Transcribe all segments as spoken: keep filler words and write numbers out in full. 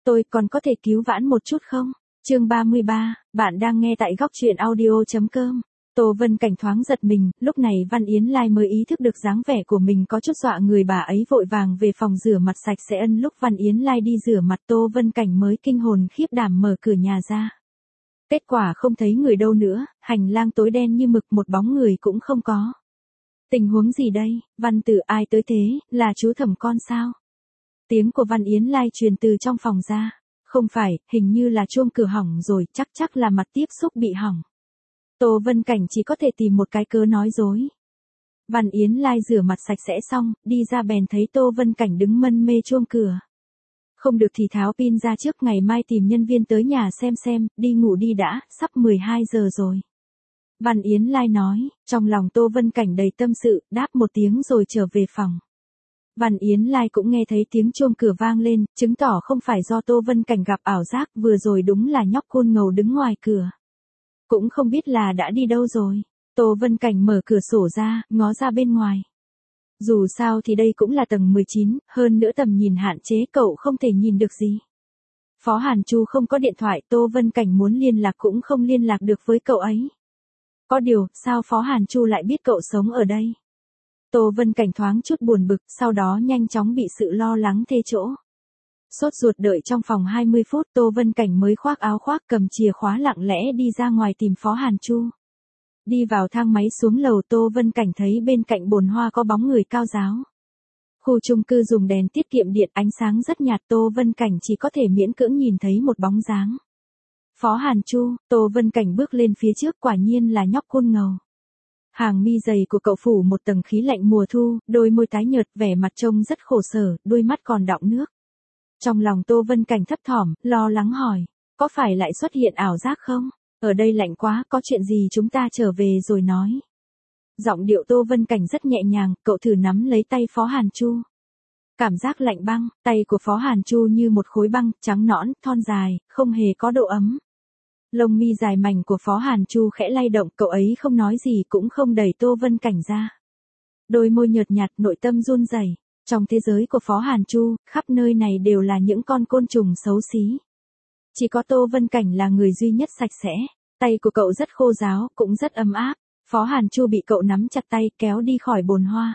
Tôi còn có thể cứu vãn một chút không? Chương ba mươi ba, bạn đang nghe tại góc truyện audio.com. Tô Vân Cảnh thoáng giật mình, lúc này Văn Yến Lai mới ý thức được dáng vẻ của mình có chút dọa người, bà ấy vội vàng về phòng rửa mặt sạch sẽ. Ân lúc Văn Yến Lai đi rửa mặt, Tô Vân Cảnh mới kinh hồn khiếp đảm mở cửa nhà ra. Kết quả không thấy người đâu nữa, hành lang tối đen như mực, một bóng người cũng không có. Tình huống gì đây? Văn Tử, ai tới thế, là chú Thẩm con sao? Tiếng của Văn Yến Lai truyền từ trong phòng ra. Không phải, hình như là chuông cửa hỏng rồi, chắc chắc là mặt tiếp xúc bị hỏng. Tô Vân Cảnh chỉ có thể tìm một cái cớ nói dối. Văn Yến Lai rửa mặt sạch sẽ xong, đi ra bèn thấy Tô Vân Cảnh đứng mân mê chuông cửa. Không được thì tháo pin ra trước, ngày mai tìm nhân viên tới nhà xem xem, đi ngủ đi đã, sắp mười hai giờ rồi. Văn Yến Lai nói, trong lòng Tô Vân Cảnh đầy tâm sự, đáp một tiếng rồi trở về phòng. Văn Yến Lai cũng nghe thấy tiếng chuông cửa vang lên, chứng tỏ không phải do Tô Vân Cảnh gặp ảo giác, vừa rồi đúng là nhóc côn ngầu đứng ngoài cửa. Cũng không biết là đã đi đâu rồi. Tô Vân Cảnh mở cửa sổ ra, ngó ra bên ngoài. Dù sao thì đây cũng là tầng mười chín, hơn nữa tầm nhìn hạn chế, cậu không thể nhìn được gì. Phó Hàn Chu không có điện thoại, Tô Vân Cảnh muốn liên lạc cũng không liên lạc được với cậu ấy. Có điều, sao Phó Hàn Chu lại biết cậu sống ở đây? Tô Vân Cảnh thoáng chút buồn bực, sau đó nhanh chóng bị sự lo lắng thê chỗ. Sốt ruột đợi trong phòng hai mươi phút, Tô Vân Cảnh mới khoác áo khoác, cầm chìa khóa lặng lẽ đi ra ngoài tìm Phó Hàn Chu. Đi vào thang máy xuống lầu, Tô Vân Cảnh thấy bên cạnh bồn hoa có bóng người cao ráo. Khu chung cư dùng đèn tiết kiệm điện, ánh sáng rất nhạt, Tô Vân Cảnh chỉ có thể miễn cưỡng nhìn thấy một bóng dáng. Phó Hàn Chu, Tô Vân Cảnh bước lên phía trước, quả nhiên là nhóc côn ngầu. Hàng mi dày của cậu phủ một tầng khí lạnh mùa thu, đôi môi tái nhợt, vẻ mặt trông rất khổ sở, đôi mắt còn đọng nước. Trong lòng Tô Vân Cảnh thấp thỏm, lo lắng hỏi, có phải lại xuất hiện ảo giác không? Ở đây lạnh quá, có chuyện gì chúng ta trở về rồi nói. Giọng điệu Tô Vân Cảnh rất nhẹ nhàng, cậu thử nắm lấy tay Phó Hàn Chu. Cảm giác lạnh băng, tay của Phó Hàn Chu như một khối băng, trắng nõn, thon dài, không hề có độ ấm. Lông mi dài mảnh của Phó Hàn Chu khẽ lay động, cậu ấy không nói gì cũng không đẩy Tô Vân Cảnh ra. Đôi môi nhợt nhạt, nội tâm run rẩy. Trong thế giới của Phó Hàn Chu, khắp nơi này đều là những con côn trùng xấu xí. Chỉ có Tô Vân Cảnh là người duy nhất sạch sẽ. Tay của cậu rất khô ráo, cũng rất ấm áp. Phó Hàn Chu bị cậu nắm chặt tay, kéo đi khỏi bồn hoa.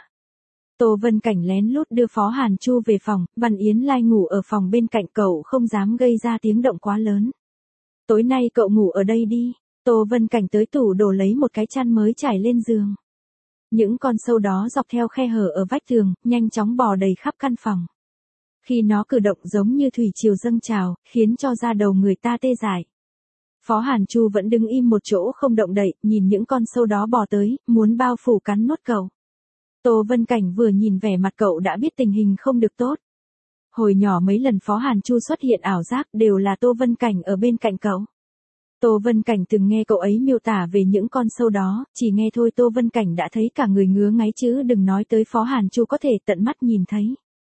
Tô Vân Cảnh lén lút đưa Phó Hàn Chu về phòng, Văn Yến Lai ngủ ở phòng bên cạnh, cậu không dám gây ra tiếng động quá lớn. Tối nay cậu ngủ ở đây đi. Tô Vân Cảnh tới tủ đồ lấy một cái chăn mới trải lên giường. Những con sâu đó dọc theo khe hở ở vách tường, nhanh chóng bò đầy khắp căn phòng. Khi nó cử động giống như thủy triều dâng trào, khiến cho da đầu người ta tê dại. Phó Hàn Chu vẫn đứng im một chỗ không động đậy, nhìn những con sâu đó bò tới, muốn bao phủ cắn nuốt cậu. Tô Vân Cảnh vừa nhìn vẻ mặt cậu đã biết tình hình không được tốt. Hồi nhỏ mấy lần Phó Hàn Chu xuất hiện ảo giác đều là Tô Vân Cảnh ở bên cạnh cậu. Tô Vân Cảnh từng nghe cậu ấy miêu tả về những con sâu đó, chỉ nghe thôi Tô Vân Cảnh đã thấy cả người ngứa ngáy chứ đừng nói tới Phó Hàn Chu có thể tận mắt nhìn thấy.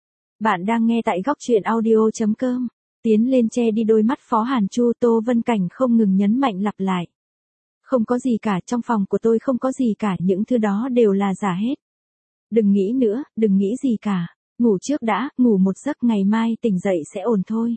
Bạn đang nghe tại góc truyện audio.com. Tiến lên che đi đôi mắt Phó Hàn Chu, Tô Vân Cảnh không ngừng nhấn mạnh lặp lại. Không có gì cả, trong phòng của tôi không có gì cả, những thứ đó đều là giả hết. Đừng nghĩ nữa, đừng nghĩ gì cả. Ngủ trước đã, ngủ một giấc, ngày mai tỉnh dậy sẽ ổn thôi.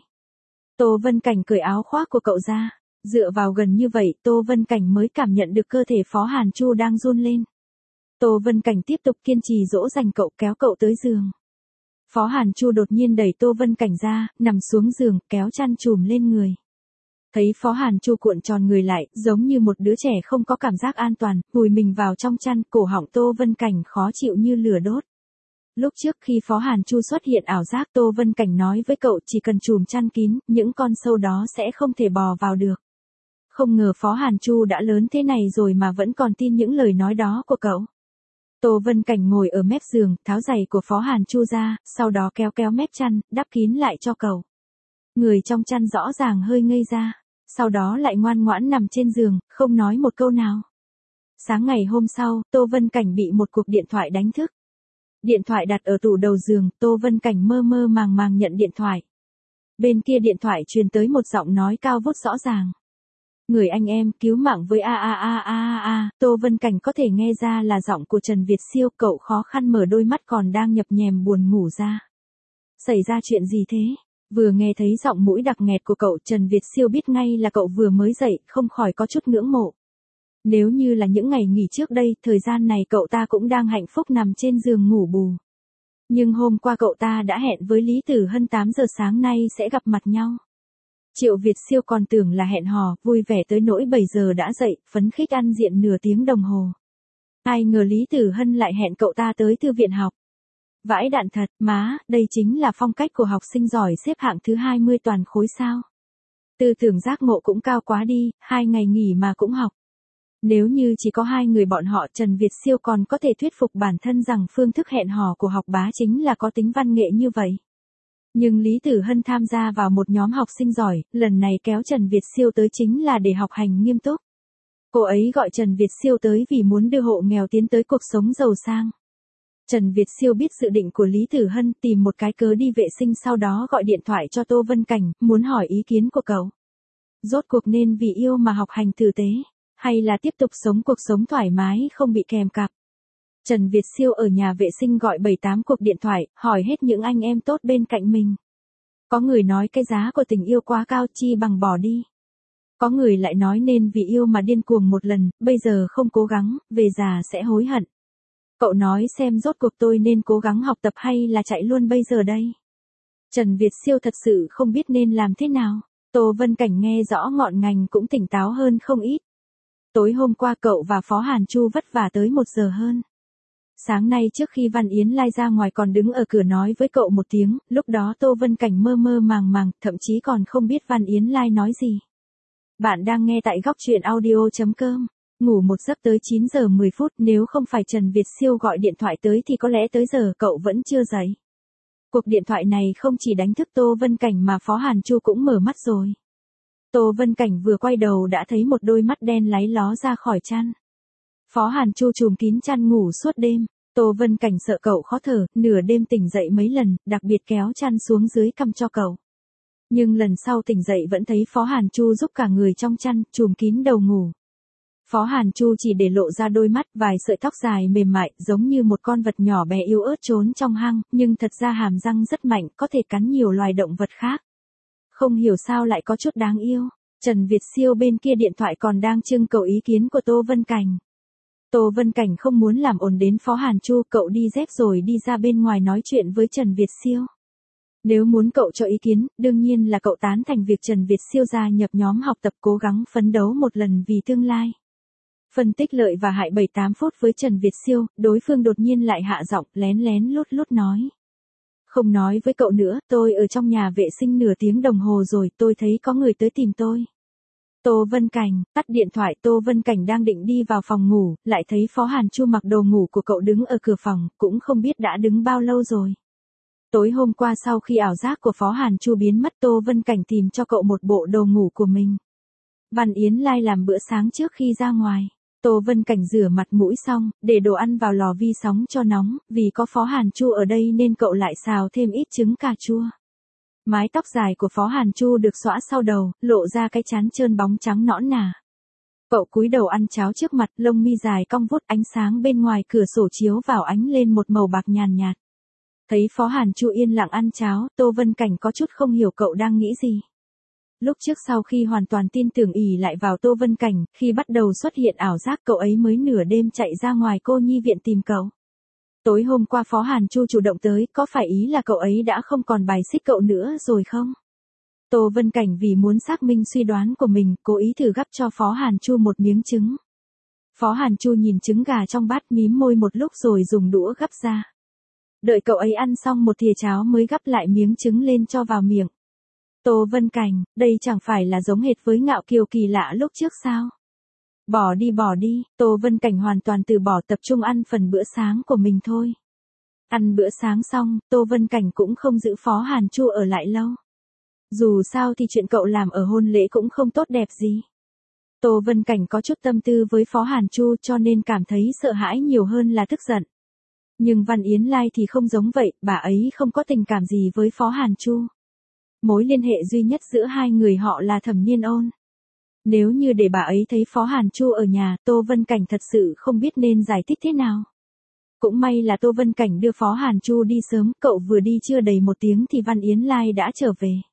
Tô Vân Cảnh cởi áo khoác của cậu ra. Dựa vào gần như vậy, Tô Vân Cảnh mới cảm nhận được cơ thể Phó Hàn Chu đang run lên. Tô Vân Cảnh tiếp tục kiên trì dỗ dành cậu, kéo cậu tới giường. Phó Hàn Chu đột nhiên đẩy Tô Vân Cảnh ra, nằm xuống giường, kéo chăn trùm lên người. Thấy Phó Hàn Chu cuộn tròn người lại, giống như một đứa trẻ không có cảm giác an toàn, vùi mình vào trong chăn, cổ họng Tô Vân Cảnh khó chịu như lửa đốt. Lúc trước khi Phó Hàn Chu xuất hiện ảo giác, Tô Vân Cảnh nói với cậu chỉ cần trùm chăn kín, những con sâu đó sẽ không thể bò vào được. Không ngờ Phó Hàn Chu đã lớn thế này rồi mà vẫn còn tin những lời nói đó của cậu. Tô Vân Cảnh ngồi ở mép giường, tháo giày của Phó Hàn Chu ra, sau đó kéo kéo mép chăn, đắp kín lại cho cậu. Người trong chăn rõ ràng hơi ngây ra, sau đó lại ngoan ngoãn nằm trên giường, không nói một câu nào. Sáng ngày hôm sau, Tô Vân Cảnh bị một cuộc điện thoại đánh thức. Điện thoại đặt ở tủ đầu giường, Tô Vân Cảnh mơ mơ màng màng nhận điện thoại. Bên kia điện thoại truyền tới một giọng nói cao vút rõ ràng. Người anh em, cứu mạng với a a a a a, Tô Vân Cảnh có thể nghe ra là giọng của Trần Việt Siêu, cậu khó khăn mở đôi mắt còn đang nhập nhèm buồn ngủ ra. Xảy ra chuyện gì thế? Vừa nghe thấy giọng mũi đặc nghẹt của cậu, Trần Việt Siêu biết ngay là cậu vừa mới dậy, không khỏi có chút ngưỡng mộ. Nếu như là những ngày nghỉ trước đây, thời gian này cậu ta cũng đang hạnh phúc nằm trên giường ngủ bù. Nhưng hôm qua cậu ta đã hẹn với Lý Tử Hân tám giờ sáng nay sẽ gặp mặt nhau. Triệu Việt Siêu còn tưởng là hẹn hò, vui vẻ tới nỗi bảy giờ đã dậy, phấn khích ăn diện nửa tiếng đồng hồ. Ai ngờ Lý Tử Hân lại hẹn cậu ta tới thư viện học. Vãi đạn thật, má, đây chính là phong cách của học sinh giỏi xếp hạng thứ hai mươi toàn khối sao. Tư tưởng giác ngộ cũng cao quá đi, hai ngày nghỉ mà cũng học. Nếu như chỉ có hai người bọn họ, Trần Việt Siêu còn có thể thuyết phục bản thân rằng phương thức hẹn hò của học bá chính là có tính văn nghệ như vậy. Nhưng Lý Tử Hân tham gia vào một nhóm học sinh giỏi, lần này kéo Trần Việt Siêu tới chính là để học hành nghiêm túc. Cô ấy gọi Trần Việt Siêu tới vì muốn đưa hộ nghèo tiến tới cuộc sống giàu sang. Trần Việt Siêu biết dự định của Lý Tử Hân, tìm một cái cớ đi vệ sinh, sau đó gọi điện thoại cho Tô Vân Cảnh, muốn hỏi ý kiến của cậu. Rốt cuộc nên vì yêu mà học hành tử tế, hay là tiếp tục sống cuộc sống thoải mái không bị kèm cặp. Trần Việt Siêu ở nhà vệ sinh gọi bảy tám cuộc điện thoại, hỏi hết những anh em tốt bên cạnh mình. Có người nói cái giá của tình yêu quá cao, chi bằng bỏ đi. Có người lại nói nên vì yêu mà điên cuồng một lần, bây giờ không cố gắng, về già sẽ hối hận. Cậu nói xem rốt cuộc tôi nên cố gắng học tập hay là chạy luôn bây giờ đây. Trần Việt Siêu thật sự không biết nên làm thế nào. Tô Vân Cảnh nghe rõ ngọn ngành cũng tỉnh táo hơn không ít. Tối hôm qua cậu và Phó Hàn Chu vất vả tới một giờ hơn. Sáng nay trước khi Văn Yến Lai ra ngoài còn đứng ở cửa nói với cậu một tiếng, lúc đó Tô Vân Cảnh mơ mơ màng màng, thậm chí còn không biết Văn Yến Lai nói gì. Bạn đang nghe tại góc truyện audio chấm com. Ngủ một giấc tới chín giờ mười phút, nếu không phải Trần Việt Siêu gọi điện thoại tới thì có lẽ tới giờ cậu vẫn chưa dậy. Cuộc điện thoại này không chỉ đánh thức Tô Vân Cảnh mà Phó Hàn Chu cũng mở mắt rồi. Tô Vân Cảnh vừa quay đầu đã thấy một đôi mắt đen láy ló ra khỏi chăn. Phó Hàn Chu trùm kín chăn ngủ suốt đêm. Tô Vân Cảnh sợ cậu khó thở, nửa đêm tỉnh dậy mấy lần, đặc biệt kéo chăn xuống dưới cằm cho cậu. Nhưng lần sau tỉnh dậy vẫn thấy Phó Hàn Chu giúp cả người trong chăn, trùm kín đầu ngủ. Phó Hàn Chu chỉ để lộ ra đôi mắt, vài sợi tóc dài mềm mại, giống như một con vật nhỏ bé yếu ớt trốn trong hang, nhưng thật ra hàm răng rất mạnh, có thể cắn nhiều loài động vật khác. Không hiểu sao lại có chút đáng yêu. Trần Việt Siêu bên kia điện thoại còn đang trưng cầu ý kiến của Tô Vân Cảnh. Tô Vân Cảnh không muốn làm ồn đến Phó Hàn Chu, cậu đi dép rồi đi ra bên ngoài nói chuyện với Trần Việt Siêu. Nếu muốn cậu cho ý kiến, đương nhiên là cậu tán thành việc Trần Việt Siêu gia nhập nhóm học tập cố gắng phấn đấu một lần vì tương lai. Phân tích lợi và hại bảy tám phút với Trần Việt Siêu, đối phương đột nhiên lại hạ giọng, lén lén lút lút nói. Không nói với cậu nữa, tôi ở trong nhà vệ sinh nửa tiếng đồng hồ rồi, tôi thấy có người tới tìm tôi. Tô Vân Cảnh, tắt điện thoại. Tô Vân Cảnh đang định đi vào phòng ngủ, lại thấy Phó Hàn Chu mặc đồ ngủ của cậu đứng ở cửa phòng, cũng không biết đã đứng bao lâu rồi. Tối hôm qua sau khi ảo giác của Phó Hàn Chu biến mất, Tô Vân Cảnh tìm cho cậu một bộ đồ ngủ của mình. Văn Yến Lai làm bữa sáng trước khi ra ngoài. Tô Vân Cảnh rửa mặt mũi xong, để đồ ăn vào lò vi sóng cho nóng, vì có Phó Hàn Chu ở đây nên cậu lại xào thêm ít trứng cà chua. Mái tóc dài của Phó Hàn Chu được xõa sau đầu, lộ ra cái trán trơn bóng trắng nõn nà. Cậu cúi đầu ăn cháo trước mặt, lông mi dài cong vút, ánh sáng bên ngoài cửa sổ chiếu vào ánh lên một màu bạc nhàn nhạt. Thấy Phó Hàn Chu yên lặng ăn cháo, Tô Vân Cảnh có chút không hiểu cậu đang nghĩ gì. Lúc trước sau khi hoàn toàn tin tưởng ỷ lại vào Tô Vân Cảnh, khi bắt đầu xuất hiện ảo giác cậu ấy mới nửa đêm chạy ra ngoài cô nhi viện tìm cậu. Tối hôm qua Phó Hàn Chu chủ động tới, có phải ý là cậu ấy đã không còn bài xích cậu nữa rồi không? Tô Vân Cảnh vì muốn xác minh suy đoán của mình, cố ý thử gắp cho Phó Hàn Chu một miếng trứng. Phó Hàn Chu nhìn trứng gà trong bát mím môi một lúc rồi dùng đũa gắp ra. Đợi cậu ấy ăn xong một thìa cháo mới gắp lại miếng trứng lên cho vào miệng. Tô Vân Cảnh, đây chẳng phải là giống hệt với Ngạo Kiều kỳ lạ lúc trước sao? Bỏ đi bỏ đi, Tô Vân Cảnh hoàn toàn từ bỏ, tập trung ăn phần bữa sáng của mình thôi. Ăn bữa sáng xong, Tô Vân Cảnh cũng không giữ Phó Hàn Chu ở lại lâu. Dù sao thì chuyện cậu làm ở hôn lễ cũng không tốt đẹp gì. Tô Vân Cảnh có chút tâm tư với Phó Hàn Chu cho nên cảm thấy sợ hãi nhiều hơn là tức giận. Nhưng Văn Yến Lai thì không giống vậy, bà ấy không có tình cảm gì với Phó Hàn Chu. Mối liên hệ duy nhất giữa hai người họ là Thẩm Niên Ôn. Nếu như để bà ấy thấy Phó Hàn Chu ở nhà, Tô Vân Cảnh thật sự không biết nên giải thích thế nào. Cũng may là Tô Vân Cảnh đưa Phó Hàn Chu đi sớm, cậu vừa đi chưa đầy một tiếng thì Văn Yến Lai đã trở về.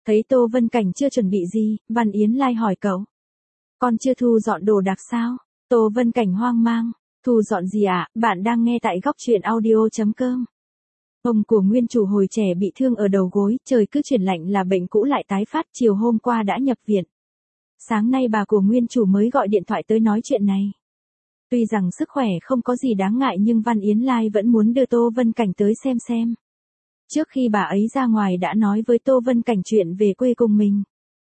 Thấy Tô Vân Cảnh chưa chuẩn bị gì, Văn Yến Lai hỏi cậu. Con chưa thu dọn đồ đạc sao? Tô Vân Cảnh hoang mang. Thu dọn gì ạ? À? Bạn đang nghe tại góc truyện audio.com. Ông của nguyên chủ hồi trẻ bị thương ở đầu gối, trời cứ chuyển lạnh là bệnh cũ lại tái phát, chiều hôm qua đã nhập viện. Sáng nay bà của nguyên chủ mới gọi điện thoại tới nói chuyện này. Tuy rằng sức khỏe không có gì đáng ngại nhưng Văn Yến Lai vẫn muốn đưa Tô Vân Cảnh tới xem xem. Trước khi bà ấy ra ngoài đã nói với Tô Vân Cảnh chuyện về quê cùng mình.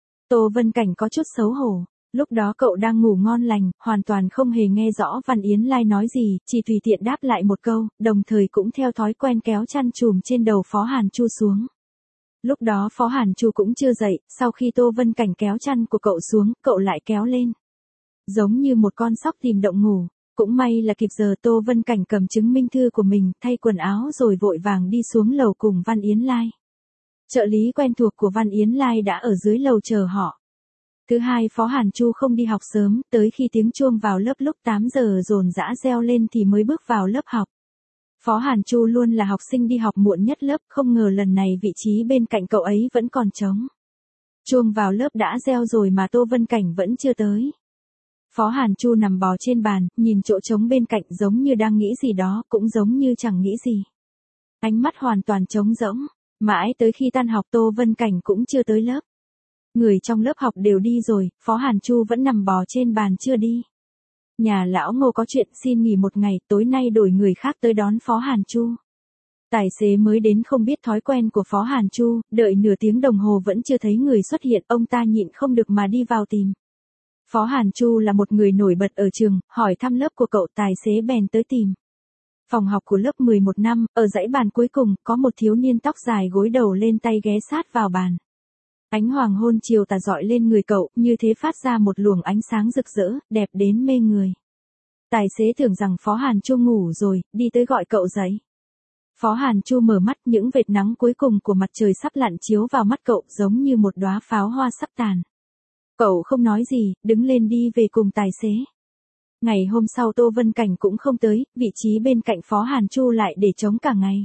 Tô Vân Cảnh có chút xấu hổ. Lúc đó cậu đang ngủ ngon lành, hoàn toàn không hề nghe rõ Văn Yến Lai nói gì, chỉ tùy tiện đáp lại một câu, đồng thời cũng theo thói quen kéo chăn chùm trên đầu Phó Hàn Chu xuống. Lúc đó Phó Hàn Chu cũng chưa dậy, sau khi Tô Vân Cảnh kéo chăn của cậu xuống, cậu lại kéo lên. Giống như một con sóc tìm động ngủ. Cũng may là kịp giờ Tô Vân Cảnh cầm chứng minh thư của mình, thay quần áo rồi vội vàng đi xuống lầu cùng Văn Yến Lai. Trợ lý quen thuộc của Văn Yến Lai đã ở dưới lầu chờ họ. Thứ hai, Phó Hàn Chu không đi học sớm, tới khi tiếng chuông vào lớp lúc tám giờ dồn dã reo lên thì mới bước vào lớp học. Phó Hàn Chu luôn là học sinh đi học muộn nhất lớp, không ngờ lần này vị trí bên cạnh cậu ấy vẫn còn trống. Chuông vào lớp đã reo rồi mà Tô Vân Cảnh vẫn chưa tới. Phó Hàn Chu nằm bò trên bàn, nhìn chỗ trống bên cạnh giống như đang nghĩ gì đó, cũng giống như chẳng nghĩ gì. Ánh mắt hoàn toàn trống rỗng, mãi tới khi tan học Tô Vân Cảnh cũng chưa tới lớp. Người trong lớp học đều đi rồi, Phó Hàn Chu vẫn nằm bò trên bàn chưa đi. Nhà lão Ngô có chuyện xin nghỉ một ngày, tối nay đổi người khác tới đón Phó Hàn Chu. Tài xế mới đến không biết thói quen của Phó Hàn Chu, đợi nửa tiếng đồng hồ vẫn chưa thấy người xuất hiện, ông ta nhịn không được mà đi vào tìm. Phó Hàn Chu là một người nổi bật ở trường, hỏi thăm lớp của cậu, tài xế bèn tới tìm. Phòng học của lớp mười một năm, ở dãy bàn cuối cùng, có một thiếu niên tóc dài gối đầu lên tay ghé sát vào bàn. Ánh hoàng hôn chiều tà dọi lên người cậu, như thế phát ra một luồng ánh sáng rực rỡ, đẹp đến mê người. Tài xế tưởng rằng Phó Hàn Chu ngủ rồi, đi tới gọi cậu dậy. Phó Hàn Chu mở mắt, những vệt nắng cuối cùng của mặt trời sắp lặn chiếu vào mắt cậu giống như một đóa pháo hoa sắp tàn. Cậu không nói gì, đứng lên đi về cùng tài xế. Ngày hôm sau Tô Vân Cảnh cũng không tới, vị trí bên cạnh Phó Hàn Chu lại để trống cả ngày.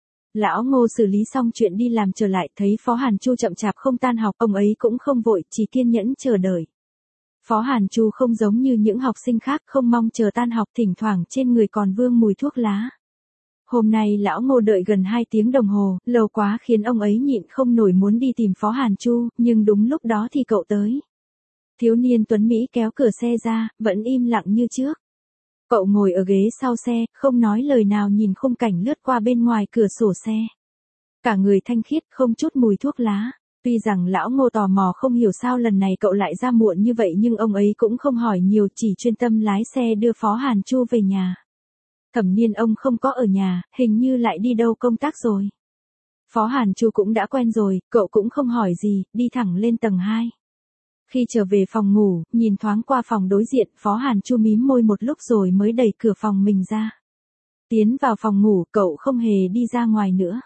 Lão Ngô xử lý xong chuyện đi làm trở lại, thấy Phó Hàn Chu chậm chạp không tan học, ông ấy cũng không vội, chỉ kiên nhẫn chờ đợi. Phó Hàn Chu không giống như những học sinh khác, không mong chờ tan học, thỉnh thoảng trên người còn vương mùi thuốc lá. Hôm nay lão Ngô đợi gần hai tiếng đồng hồ, lâu quá khiến ông ấy nhịn không nổi muốn đi tìm Phó Hàn Chu, nhưng đúng lúc đó thì cậu tới. Thiếu niên tuấn Mỹ kéo cửa xe ra, vẫn im lặng như trước. Cậu ngồi ở ghế sau xe, không nói lời nào, nhìn khung cảnh lướt qua bên ngoài cửa sổ xe. Cả người thanh khiết, không chút mùi thuốc lá. Tuy rằng lão Ngô tò mò không hiểu sao lần này cậu lại ra muộn như vậy nhưng ông ấy cũng không hỏi nhiều, chỉ chuyên tâm lái xe đưa Phó Hàn Chu về nhà. Thẩm Niên ông không có ở nhà, hình như lại đi đâu công tác rồi. Phó Hàn Chu cũng đã quen rồi, cậu cũng không hỏi gì, đi thẳng lên tầng hai. Khi trở về phòng ngủ, nhìn thoáng qua phòng đối diện, Phó Hàn Chu mím môi một lúc rồi mới đẩy cửa phòng mình ra. Tiến vào phòng ngủ, cậu không hề đi ra ngoài nữa.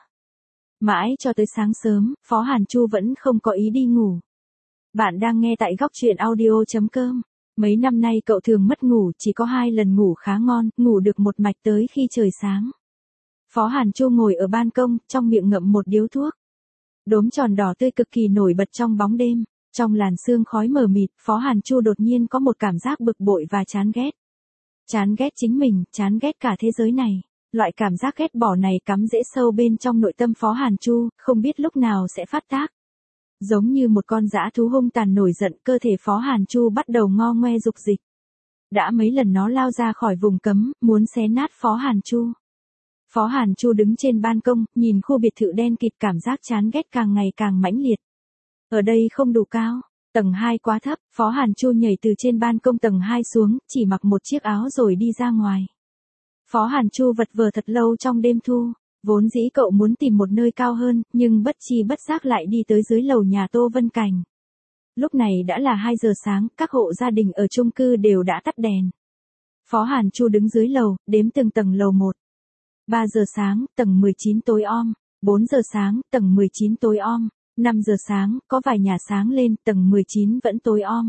Mãi cho tới sáng sớm, Phó Hàn Chu vẫn không có ý đi ngủ. Bạn đang nghe tại góc truyện audio.com. Mấy năm nay cậu thường mất ngủ, chỉ có hai lần ngủ khá ngon, ngủ được một mạch tới khi trời sáng. Phó Hàn Chu ngồi ở ban công, trong miệng ngậm một điếu thuốc. Đốm tròn đỏ tươi cực kỳ nổi bật trong bóng đêm. Trong làn sương khói mờ mịt, Phó Hàn Chu đột nhiên có một cảm giác bực bội và chán ghét. Chán ghét chính mình, chán ghét cả thế giới này. Loại cảm giác ghét bỏ này cắm rễ sâu bên trong nội tâm Phó Hàn Chu, không biết lúc nào sẽ phát tác. Giống như một con dã thú hung tàn nổi giận, cơ thể Phó Hàn Chu bắt đầu ngo ngoe dục dịch. Đã mấy lần nó lao ra khỏi vùng cấm, muốn xé nát Phó Hàn Chu. Phó Hàn Chu đứng trên ban công, nhìn khu biệt thự đen kịt, cảm giác chán ghét càng ngày càng mãnh liệt. Ở đây không đủ cao, tầng hai quá thấp, Phó Hàn Chu nhảy từ trên ban công tầng hai xuống, chỉ mặc một chiếc áo rồi đi ra ngoài. Phó Hàn Chu vật vờ thật lâu trong đêm thu, vốn dĩ cậu muốn tìm một nơi cao hơn, nhưng bất chi bất giác lại đi tới dưới lầu nhà Tô Vân Cảnh. Lúc này đã là hai giờ sáng, các hộ gia đình ở chung cư đều đã tắt đèn. Phó Hàn Chu đứng dưới lầu, đếm từng tầng lầu một. ba giờ sáng, tầng mười chín tối om. bốn giờ sáng, tầng mười chín tối om. năm giờ sáng, có vài nhà sáng lên, tầng mười chín vẫn tối om.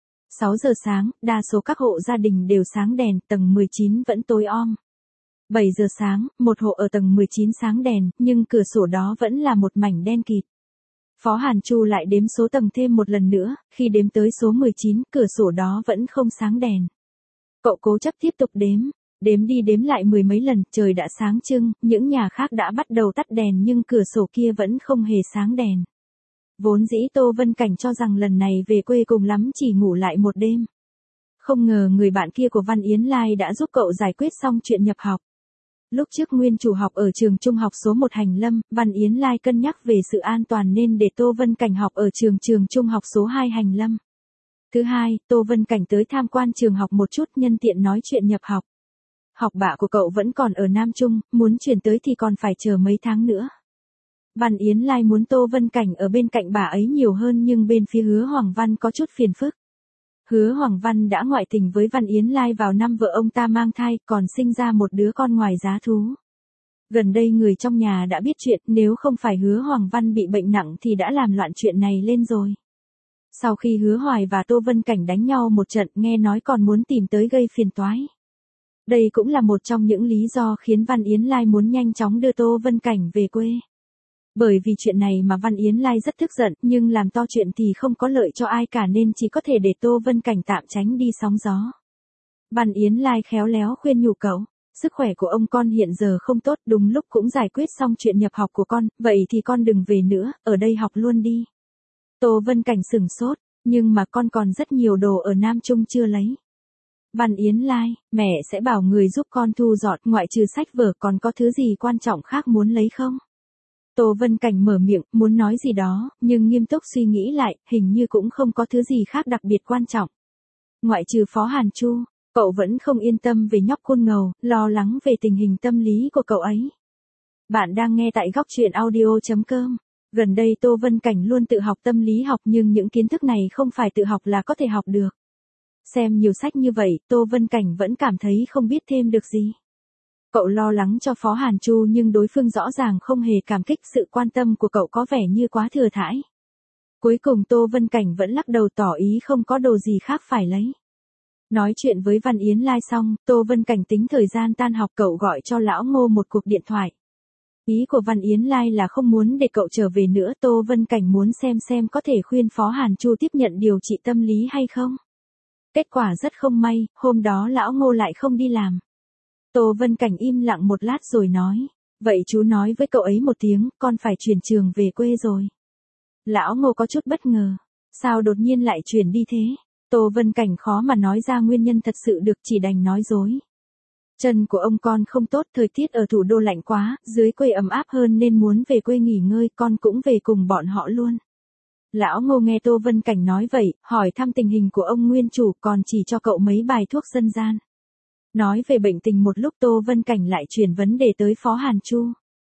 sáu giờ sáng, đa số các hộ gia đình đều sáng đèn, tầng mười chín vẫn tối om. bảy giờ sáng, một hộ ở tầng mười chín sáng đèn, nhưng cửa sổ đó vẫn là một mảnh đen kịt. Phó Hàn Chu lại đếm số tầng thêm một lần nữa, khi đếm tới số mười chín, cửa sổ đó vẫn không sáng đèn. Cậu cố chấp tiếp tục đếm, đếm đi đếm lại mười mấy lần, trời đã sáng trưng, những nhà khác đã bắt đầu tắt đèn nhưng cửa sổ kia vẫn không hề sáng đèn. Vốn dĩ Tô Vân Cảnh cho rằng lần này về quê cùng lắm chỉ ngủ lại một đêm. Không ngờ người bạn kia của Văn Yến Lai đã giúp cậu giải quyết xong chuyện nhập học. Lúc trước nguyên chủ học ở trường trung học số một Hành Lâm, Văn Yến Lai cân nhắc về sự an toàn nên để Tô Vân Cảnh học ở trường trường trung học số hai Hành Lâm. Thứ hai, Tô Vân Cảnh tới tham quan trường học một chút nhân tiện nói chuyện nhập học. Học bạ của cậu vẫn còn ở Nam Trung, muốn chuyển tới thì còn phải chờ mấy tháng nữa. Văn Yến Lai muốn Tô Vân Cảnh ở bên cạnh bà ấy nhiều hơn nhưng bên phía Hứa Hoàng Văn có chút phiền phức. Hứa Hoàng Văn đã ngoại tình với Văn Yến Lai vào năm vợ ông ta mang thai, còn sinh ra một đứa con ngoài giá thú. Gần đây người trong nhà đã biết chuyện, nếu không phải Hứa Hoàng Văn bị bệnh nặng thì đã làm loạn chuyện này lên rồi. Sau khi Hứa Hoài và Tô Vân Cảnh đánh nhau một trận, nghe nói còn muốn tìm tới gây phiền toái. Đây cũng là một trong những lý do khiến Văn Yến Lai muốn nhanh chóng đưa Tô Vân Cảnh về quê. Bởi vì chuyện này mà Văn Yến Lai rất tức giận, nhưng làm to chuyện thì không có lợi cho ai cả nên chỉ có thể để Tô Vân Cảnh tạm tránh đi sóng gió. Văn Yến Lai khéo léo khuyên nhủ cậu, sức khỏe của ông con hiện giờ không tốt, đúng lúc cũng giải quyết xong chuyện nhập học của con, vậy thì con đừng về nữa, ở đây học luôn đi. Tô Vân Cảnh sửng sốt, nhưng mà con còn rất nhiều đồ ở Nam Trung chưa lấy. Văn Yến Lai, mẹ sẽ bảo người giúp con thu dọn, ngoại trừ sách vở còn có thứ gì quan trọng khác muốn lấy không? Tô Vân Cảnh mở miệng, muốn nói gì đó, nhưng nghiêm túc suy nghĩ lại, hình như cũng không có thứ gì khác đặc biệt quan trọng. Ngoại trừ Phó Hàn Chu, cậu vẫn không yên tâm về nhóc Côn Ngầu, lo lắng về tình hình tâm lý của cậu ấy. Bạn đang nghe tại góc truyện audio chấm com. Gần đây Tô Vân Cảnh luôn tự học tâm lý học nhưng những kiến thức này không phải tự học là có thể học được. Xem nhiều sách như vậy, Tô Vân Cảnh vẫn cảm thấy không biết thêm được gì. Cậu lo lắng cho Phó Hàn Chu nhưng đối phương rõ ràng không hề cảm kích, sự quan tâm của cậu có vẻ như quá thừa thãi. Cuối cùng Tô Vân Cảnh vẫn lắc đầu tỏ ý không có đồ gì khác phải lấy. Nói chuyện với Văn Yến Lai xong, Tô Vân Cảnh tính thời gian tan học cậu gọi cho lão Ngô một cuộc điện thoại. Ý của Văn Yến Lai là không muốn để cậu trở về nữa, Tô Vân Cảnh muốn xem xem có thể khuyên Phó Hàn Chu tiếp nhận điều trị tâm lý hay không. Kết quả rất không may, hôm đó lão Ngô lại không đi làm. Tô Vân Cảnh im lặng một lát rồi nói, vậy chú nói với cậu ấy một tiếng, con phải chuyển trường về quê rồi. Lão Ngô có chút bất ngờ, sao đột nhiên lại chuyển đi thế? Tô Vân Cảnh khó mà nói ra nguyên nhân thật sự được, chỉ đành nói dối. Chân của ông con không tốt, thời tiết ở thủ đô lạnh quá, dưới quê ấm áp hơn nên muốn về quê nghỉ ngơi, con cũng về cùng bọn họ luôn. Lão Ngô nghe Tô Vân Cảnh nói vậy, hỏi thăm tình hình của ông nguyên chủ, còn chỉ cho cậu mấy bài thuốc dân gian. Nói về bệnh tình một lúc, Tô Vân Cảnh lại chuyển vấn đề tới Phó Hàn Chu.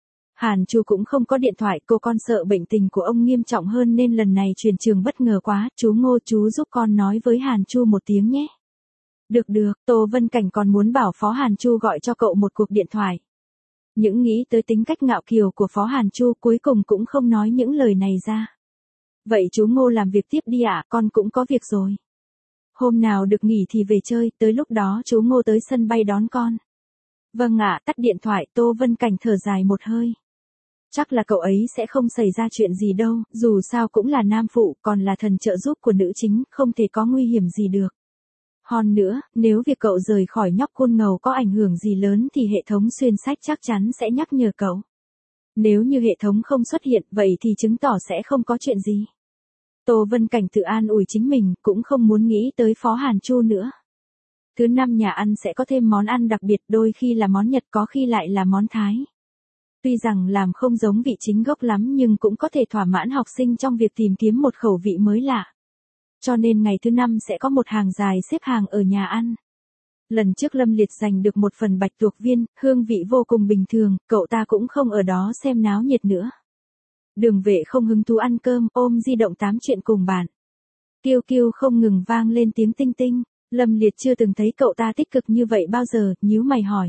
Hàn Chu cũng không có điện thoại, cô con sợ bệnh tình của ông nghiêm trọng hơn nên lần này chuyển trường bất ngờ quá, chú Ngô chú giúp con nói với Hàn Chu một tiếng nhé. Được được, Tô Vân Cảnh còn muốn bảo Phó Hàn Chu gọi cho cậu một cuộc điện thoại. Những nghĩ tới tính cách ngạo kiều của Phó Hàn Chu cuối cùng cũng không nói những lời này ra. Vậy chú Ngô làm việc tiếp đi ạ, à, con cũng có việc rồi. Hôm nào được nghỉ thì về chơi, tới lúc đó chú Ngô tới sân bay đón con. Vâng ạ, tắt điện thoại, Tô Vân Cảnh thở dài một hơi. Chắc là cậu ấy sẽ không xảy ra chuyện gì đâu, dù sao cũng là nam phụ, còn là thần trợ giúp của nữ chính, không thể có nguy hiểm gì được. Hơn nữa, nếu việc cậu rời khỏi nhóc Côn Ngầu có ảnh hưởng gì lớn thì hệ thống xuyên sách chắc chắn sẽ nhắc nhở cậu. Nếu như hệ thống không xuất hiện, vậy thì chứng tỏ sẽ không có chuyện gì. Tô Vân Cảnh tự an ủi chính mình, cũng không muốn nghĩ tới Phó Hàn Chu nữa. Thứ năm nhà ăn sẽ có thêm món ăn đặc biệt, đôi khi là món Nhật, có khi lại là món Thái. Tuy rằng làm không giống vị chính gốc lắm nhưng cũng có thể thỏa mãn học sinh trong việc tìm kiếm một khẩu vị mới lạ. Cho nên ngày thứ năm sẽ có một hàng dài xếp hàng ở nhà ăn. Lần trước Lâm Liệt giành được một phần bạch tuộc viên, hương vị vô cùng bình thường, cậu ta cũng không ở đó xem náo nhiệt nữa. Đường Vệ không hứng thú ăn cơm, ôm di động tám chuyện cùng bạn. Kiêu kiêu không ngừng vang lên tiếng tinh tinh, Lâm Liệt chưa từng thấy cậu ta tích cực như vậy bao giờ, nhíu mày hỏi.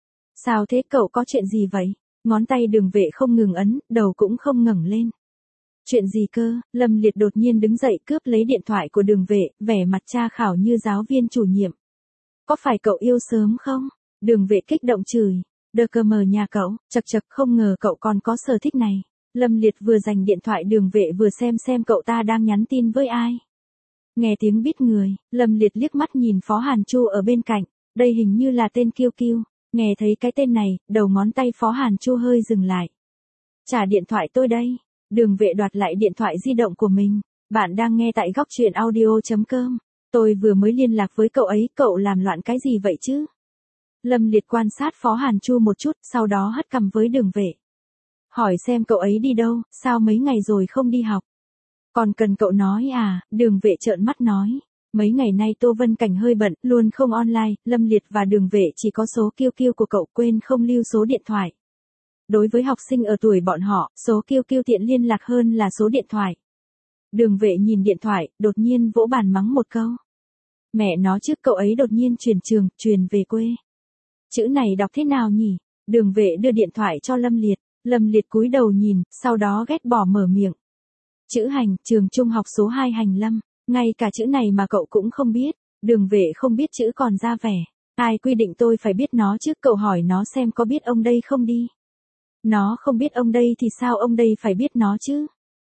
Sao thế, cậu có chuyện gì vậy? Ngón tay Đường Vệ không ngừng ấn, đầu cũng không ngẩng lên. Chuyện gì cơ? Lâm Liệt đột nhiên đứng dậy cướp lấy điện thoại của Đường Vệ, vẻ mặt tra khảo như giáo viên chủ nhiệm. Có phải cậu yêu sớm không? Đường Vệ kích động chửi. Đờ cơ mờ nhà cậu, chật chật, không ngờ cậu còn có sở thích này. Lâm Liệt vừa giành điện thoại Đường Vệ vừa xem xem cậu ta đang nhắn tin với ai. Nghe tiếng biết người, Lâm Liệt liếc mắt nhìn Phó Hàn Chu ở bên cạnh, đây hình như là tên Kiêu Kiêu, nghe thấy cái tên này, đầu ngón tay Phó Hàn Chu hơi dừng lại. Trả điện thoại tôi đây. Đường Vệ đoạt lại điện thoại di động của mình. Bạn đang nghe tại góc truyện audio.com. Tôi vừa mới liên lạc với cậu ấy, cậu làm loạn cái gì vậy chứ? Lâm Liệt quan sát Phó Hàn Chu một chút, sau đó hất cằm với Đường Vệ. Hỏi xem cậu ấy đi đâu, sao mấy ngày rồi không đi học? Còn cần cậu nói à? Đường Vệ trợn mắt nói. Mấy ngày nay Tô Vân Cảnh hơi bận, luôn không online, Lâm Liệt và Đường Vệ chỉ có số Kiêu Kiêu của cậu, quên không lưu số điện thoại. Đối với học sinh ở tuổi bọn họ, số Kiêu Kiêu tiện liên lạc hơn là số điện thoại. Đường Vệ nhìn điện thoại, đột nhiên vỗ bàn mắng một câu. Mẹ nó trước cậu ấy đột nhiên chuyển trường, truyền về quê. Chữ này đọc thế nào nhỉ? Đường Vệ đưa điện thoại cho Lâm Liệt. Lâm Liệt cúi đầu nhìn, sau đó ghét bỏ mở miệng. Chữ hành, trường trung học số hai Hành Lâm. Ngay cả chữ này mà cậu cũng không biết. Đường Vệ không biết chữ còn ra vẻ. Ai quy định tôi phải biết nó chứ? Cậu hỏi nó xem có biết ông đây không đi. Nó không biết ông đây thì sao ông đây phải biết nó chứ?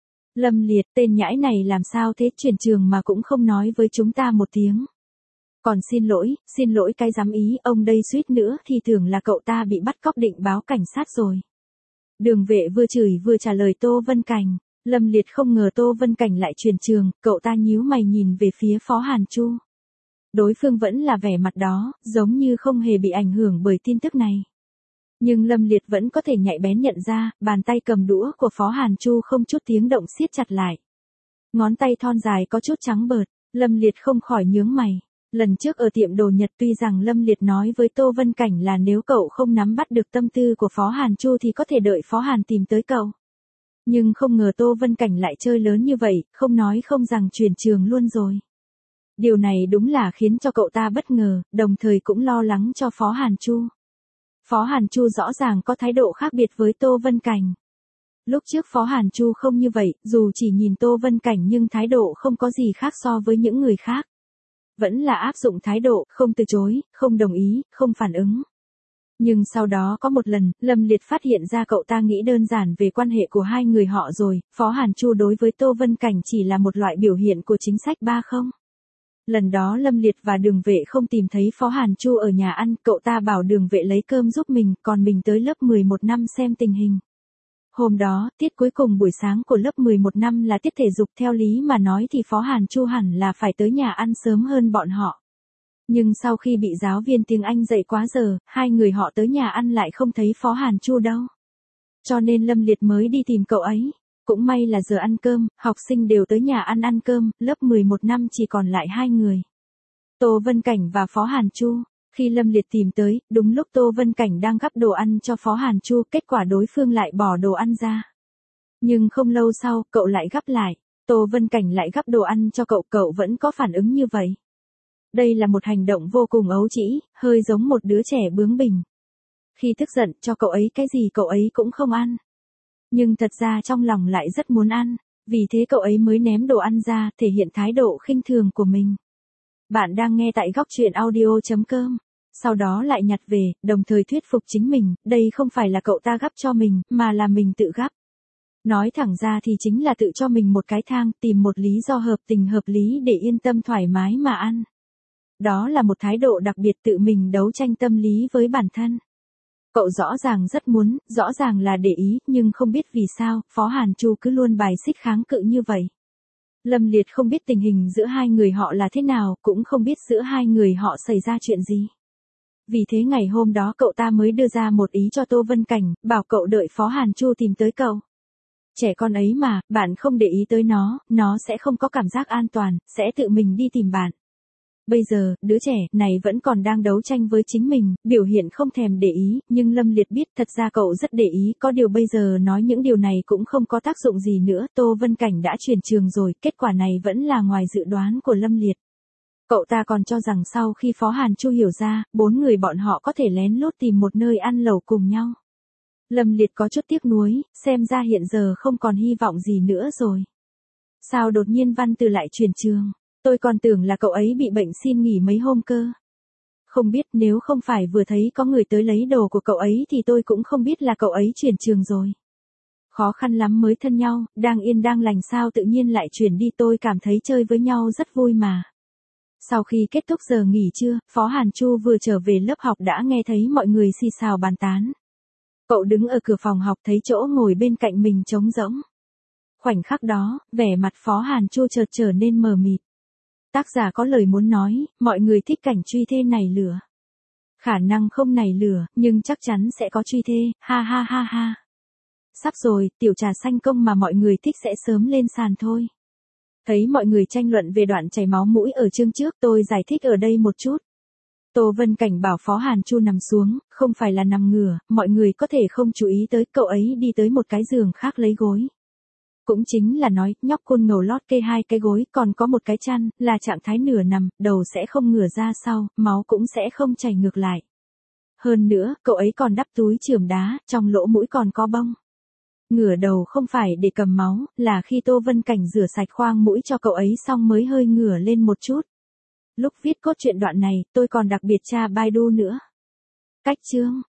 Lâm Liệt, tên nhãi này làm sao thế, chuyển trường mà cũng không nói với chúng ta một tiếng. Còn xin lỗi, xin lỗi cái dám ý, ông đây suýt nữa thì tưởng là cậu ta bị bắt cóc định báo cảnh sát rồi. Đường Vệ vừa chửi vừa trả lời Tô Vân Cảnh. Lâm Liệt không ngờ Tô Vân Cảnh lại chuyển trường, cậu ta nhíu mày nhìn về phía Phó Hàn Chu. Đối phương vẫn là vẻ mặt đó, giống như không hề bị ảnh hưởng bởi tin tức này. Nhưng Lâm Liệt vẫn có thể nhạy bén nhận ra, bàn tay cầm đũa của Phó Hàn Chu không chút tiếng động siết chặt lại. Ngón tay thon dài có chút trắng bợt, Lâm Liệt không khỏi nhướng mày. Lần trước ở tiệm đồ Nhật tuy rằng Lâm Liệt nói với Tô Vân Cảnh là nếu cậu không nắm bắt được tâm tư của Phó Hàn Chu thì có thể đợi Phó Hàn tìm tới cậu. Nhưng không ngờ Tô Vân Cảnh lại chơi lớn như vậy, không nói không rằng chuyển trường luôn rồi. Điều này đúng là khiến cho cậu ta bất ngờ, đồng thời cũng lo lắng cho Phó Hàn Chu. Phó Hàn Chu rõ ràng có thái độ khác biệt với Tô Vân Cảnh. Lúc trước Phó Hàn Chu không như vậy, dù chỉ nhìn Tô Vân Cảnh nhưng thái độ không có gì khác so với những người khác. Vẫn là áp dụng thái độ, không từ chối, không đồng ý, không phản ứng. Nhưng sau đó có một lần, Lâm Liệt phát hiện ra cậu ta nghĩ đơn giản về quan hệ của hai người họ rồi, Phó Hàn Chu đối với Tô Vân Cảnh chỉ là một loại biểu hiện của chính sách ba không. Lần đó Lâm Liệt và Đường Vệ không tìm thấy Phó Hàn Chu ở nhà ăn, cậu ta bảo Đường Vệ lấy cơm giúp mình, còn mình tới lớp mười một năm xem tình hình. Hôm đó, tiết cuối cùng buổi sáng của lớp mười một năm là tiết thể dục, theo lý mà nói thì Phó Hàn Chu hẳn là phải tới nhà ăn sớm hơn bọn họ. Nhưng sau khi bị giáo viên tiếng Anh dạy quá giờ, hai người họ tới nhà ăn lại không thấy Phó Hàn Chu đâu. Cho nên Lâm Liệt mới đi tìm cậu ấy. Cũng may là giờ ăn cơm, học sinh đều tới nhà ăn ăn cơm, lớp mười một năm chỉ còn lại hai người. Tô Vân Cảnh và Phó Hàn Chu. Khi Lâm Liệt tìm tới, đúng lúc Tô Vân Cảnh đang gắp đồ ăn cho Phó Hàn Chu, kết quả đối phương lại bỏ đồ ăn ra. Nhưng không lâu sau, cậu lại gắp lại. Tô Vân Cảnh lại gắp đồ ăn cho cậu, cậu vẫn có phản ứng như vậy. Đây là một hành động vô cùng ấu trĩ, hơi giống một đứa trẻ bướng bỉnh. Khi tức giận, cho cậu ấy cái gì cậu ấy cũng không ăn. Nhưng thật ra trong lòng lại rất muốn ăn, vì thế cậu ấy mới ném đồ ăn ra, thể hiện thái độ khinh thường của mình. Bạn đang nghe tại góc truyện audio.com. Sau đó lại nhặt về, đồng thời thuyết phục chính mình, đây không phải là cậu ta gắp cho mình, mà là mình tự gắp. Nói thẳng ra thì chính là tự cho mình một cái thang, tìm một lý do hợp tình hợp lý để yên tâm thoải mái mà ăn. Đó là một thái độ đặc biệt, tự mình đấu tranh tâm lý với bản thân. Cậu rõ ràng rất muốn, rõ ràng là để ý, nhưng không biết vì sao, Phó Hàn Chu cứ luôn bài xích kháng cự như vậy. Lâm Liệt không biết tình hình giữa hai người họ là thế nào, cũng không biết giữa hai người họ xảy ra chuyện gì. Vì thế ngày hôm đó cậu ta mới đưa ra một ý cho Tô Vân Cảnh, bảo cậu đợi Phó Hàn Chu tìm tới cậu. Trẻ con ấy mà, bạn không để ý tới nó, nó sẽ không có cảm giác an toàn, sẽ tự mình đi tìm bạn. Bây giờ, đứa trẻ này vẫn còn đang đấu tranh với chính mình, biểu hiện không thèm để ý, nhưng Lâm Liệt biết thật ra cậu rất để ý, có điều bây giờ nói những điều này cũng không có tác dụng gì nữa. Tô Vân Cảnh đã chuyển trường rồi, kết quả này vẫn là ngoài dự đoán của Lâm Liệt. Cậu ta còn cho rằng sau khi Phó Hàn Chu hiểu ra, bốn người bọn họ có thể lén lút tìm một nơi ăn lẩu cùng nhau. Lâm Liệt có chút tiếc nuối, xem ra hiện giờ không còn hy vọng gì nữa rồi. Sao đột nhiên Văn Từ lại chuyển trường? Tôi còn tưởng là cậu ấy bị bệnh xin nghỉ mấy hôm cơ. Không biết, nếu không phải vừa thấy có người tới lấy đồ của cậu ấy thì tôi cũng không biết là cậu ấy chuyển trường rồi. Khó khăn lắm mới thân nhau, đang yên đang lành sao tự nhiên lại chuyển đi, tôi cảm thấy chơi với nhau rất vui mà. Sau khi kết thúc giờ nghỉ trưa, Phó Hàn Chu vừa trở về lớp học đã nghe thấy mọi người xì xào bàn tán. Cậu đứng ở cửa phòng học thấy chỗ ngồi bên cạnh mình trống rỗng. Khoảnh khắc đó, vẻ mặt Phó Hàn Chu chợt trở nên mờ mịt. Tác giả có lời muốn nói, mọi người thích cảnh truy thê nảy lửa. Khả năng không nảy lửa, nhưng chắc chắn sẽ có truy thê, ha ha ha ha. Sắp rồi, tiểu trà xanh công mà mọi người thích sẽ sớm lên sàn thôi. Thấy mọi người tranh luận về đoạn chảy máu mũi ở chương trước, tôi giải thích ở đây một chút. Tô Vân Cảnh bảo Phó Hàn Chu nằm xuống, không phải là nằm ngửa, mọi người có thể không chú ý tới, cậu ấy đi tới một cái giường khác lấy gối. Cũng chính là nói, nhóc côn ngầu lót kê hai cái gối, còn có một cái chăn, là trạng thái nửa nằm, đầu sẽ không ngửa ra sau, máu cũng sẽ không chảy ngược lại. Hơn nữa, cậu ấy còn đắp túi chườm đá, trong lỗ mũi còn có bông. Ngửa đầu không phải để cầm máu, là khi Tô Vân Cảnh rửa sạch khoang mũi cho cậu ấy xong mới hơi ngửa lên một chút. Lúc viết cốt truyện đoạn này, tôi còn đặc biệt tra Baidu nữa. Cách chương